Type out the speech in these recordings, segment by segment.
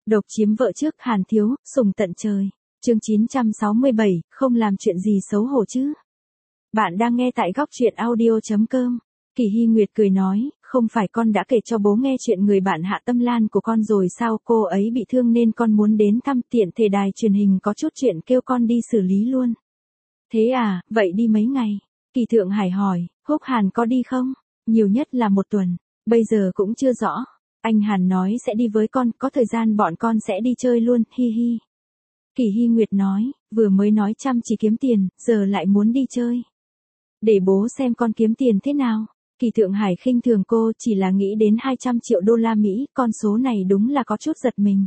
Độc chiếm vợ trước Hàn Thiếu, sùng tận trời. Chương 967, không làm chuyện gì xấu hổ chứ. Bạn đang nghe tại góc truyện audio.com. Kỳ Hy Nguyệt cười nói, không phải con đã kể cho bố nghe chuyện người bạn Hạ Tâm Lan của con rồi sao, cô ấy bị thương nên con muốn đến thăm, tiện thể đài truyền hình có chút chuyện kêu con đi xử lý luôn. Thế à, vậy đi mấy ngày? Kỳ Thượng Hải hỏi, Húc Hàn có đi không? Nhiều nhất là 1 tuần, bây giờ cũng chưa rõ. Anh Hàn nói sẽ đi với con, có thời gian bọn con sẽ đi chơi luôn, hi hi. Kỳ Hy Nguyệt nói, vừa mới nói chăm chỉ kiếm tiền, giờ lại muốn đi chơi. Để bố xem con kiếm tiền thế nào. Kỳ Thượng Hải khinh thường cô, chỉ là nghĩ đến 200 triệu đô la Mỹ, con số này đúng là có chút giật mình.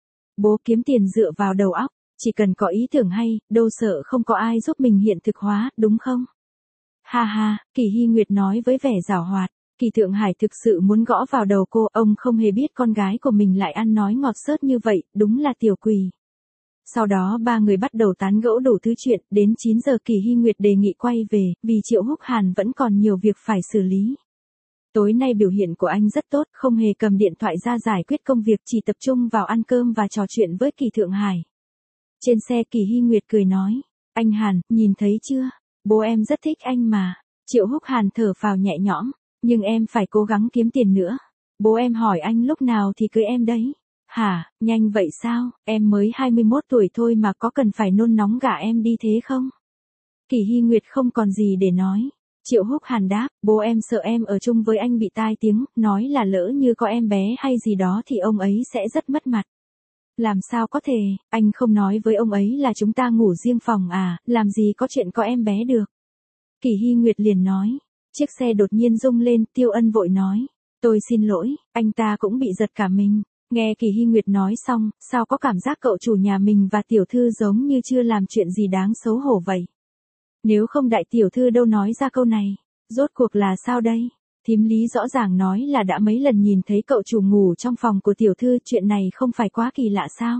Bố kiếm tiền dựa vào đầu óc, chỉ cần có ý tưởng hay, đâu sợ không có ai giúp mình hiện thực hóa, đúng không? Ha ha, Kỳ Hy Nguyệt nói với vẻ giảo hoạt. Kỳ Thượng Hải thực sự muốn gõ vào đầu cô, ông không hề biết con gái của mình lại ăn nói ngọt xớt như vậy, đúng là tiểu quỷ. Sau đó ba người bắt đầu tán gẫu đủ thứ chuyện, đến 9 giờ Kỳ Hy Nguyệt đề nghị quay về, vì Triệu Húc Hàn vẫn còn nhiều việc phải xử lý. Tối nay biểu hiện của anh rất tốt, không hề cầm điện thoại ra giải quyết công việc, chỉ tập trung vào ăn cơm và trò chuyện với Kỳ Thượng Hải. Trên xe Kỳ Hy Nguyệt cười nói, anh Hàn, nhìn thấy chưa, bố em rất thích anh mà. Triệu Húc Hàn thở phào nhẹ nhõm, nhưng em phải cố gắng kiếm tiền nữa. Bố em hỏi anh lúc nào thì cưới em đấy. Hả, nhanh vậy sao, em mới 21 tuổi thôi mà có cần phải nôn nóng gả em đi thế không? Kỳ Hy Nguyệt không còn gì để nói. Triệu Húc Hàn đáp, bố em sợ em ở chung với anh bị tai tiếng, nói là lỡ như có em bé hay gì đó thì ông ấy sẽ rất mất mặt. Làm sao có thể, anh không nói với ông ấy là chúng ta ngủ riêng phòng à, làm gì có chuyện có em bé được. Kỳ Hy Nguyệt liền nói. Chiếc xe đột nhiên rung lên, Tiêu Ân vội nói. Tôi xin lỗi, anh ta cũng bị giật cả mình. Nghe Kỳ Hy Nguyệt nói xong, sao có cảm giác cậu chủ nhà mình và tiểu thư giống như chưa làm chuyện gì đáng xấu hổ vậy. Nếu không đại tiểu thư đâu nói ra câu này. Rốt cuộc là sao đây? Thím Lý rõ ràng nói là đã mấy lần nhìn thấy cậu chủ ngủ trong phòng của tiểu thư, chuyện này không phải quá kỳ lạ sao?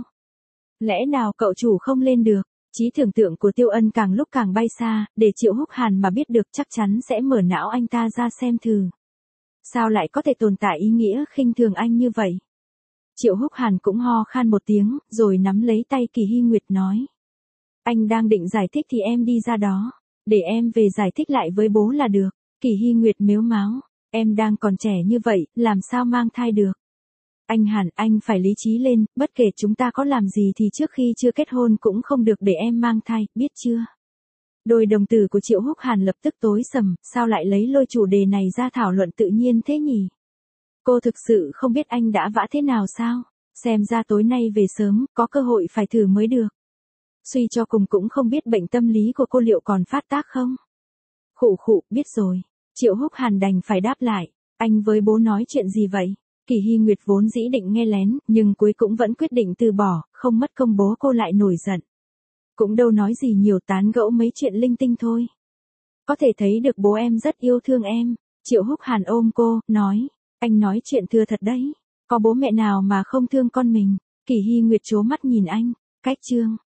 Lẽ nào cậu chủ không lên được? Trí tưởng tượng của Tiêu Ân càng lúc càng bay xa, để Triệu Húc Hàn mà biết được chắc chắn sẽ mở não anh ta ra xem thử. Sao lại có thể tồn tại ý nghĩa khinh thường anh như vậy? Triệu Húc Hàn cũng ho khan một tiếng, rồi nắm lấy tay Kỳ Hy Nguyệt nói. Anh đang định giải thích thì em đi ra đó, để em về giải thích lại với bố là được. Kỳ Hy Nguyệt mếu máo, em đang còn trẻ như vậy, làm sao mang thai được? Anh Hàn, anh phải lý trí lên, bất kể chúng ta có làm gì thì trước khi chưa kết hôn cũng không được để em mang thai, biết chưa? Đôi đồng tử của Triệu Húc Hàn lập tức tối sầm, sao lại lấy lôi chủ đề này ra thảo luận tự nhiên thế nhỉ? Cô thực sự không biết anh đã vã thế nào sao? Xem ra tối nay về sớm, có cơ hội phải thử mới được. Suy cho cùng cũng không biết bệnh tâm lý của cô liệu còn phát tác không? Khụ khụ, biết rồi. Triệu Húc Hàn đành phải đáp lại. Anh với bố nói chuyện gì vậy? Kỳ Hy Nguyệt vốn dĩ định nghe lén, nhưng cuối cũng vẫn quyết định từ bỏ, không mất công bố cô lại nổi giận. Cũng đâu nói gì nhiều, tán gẫu mấy chuyện linh tinh thôi. Có thể thấy được bố em rất yêu thương em. Triệu Húc Hàn ôm cô, nói. Anh nói chuyện thừa thật đấy. Có bố mẹ nào mà không thương con mình? Kỳ Hy Nguyệt trố mắt nhìn anh. Cách chương.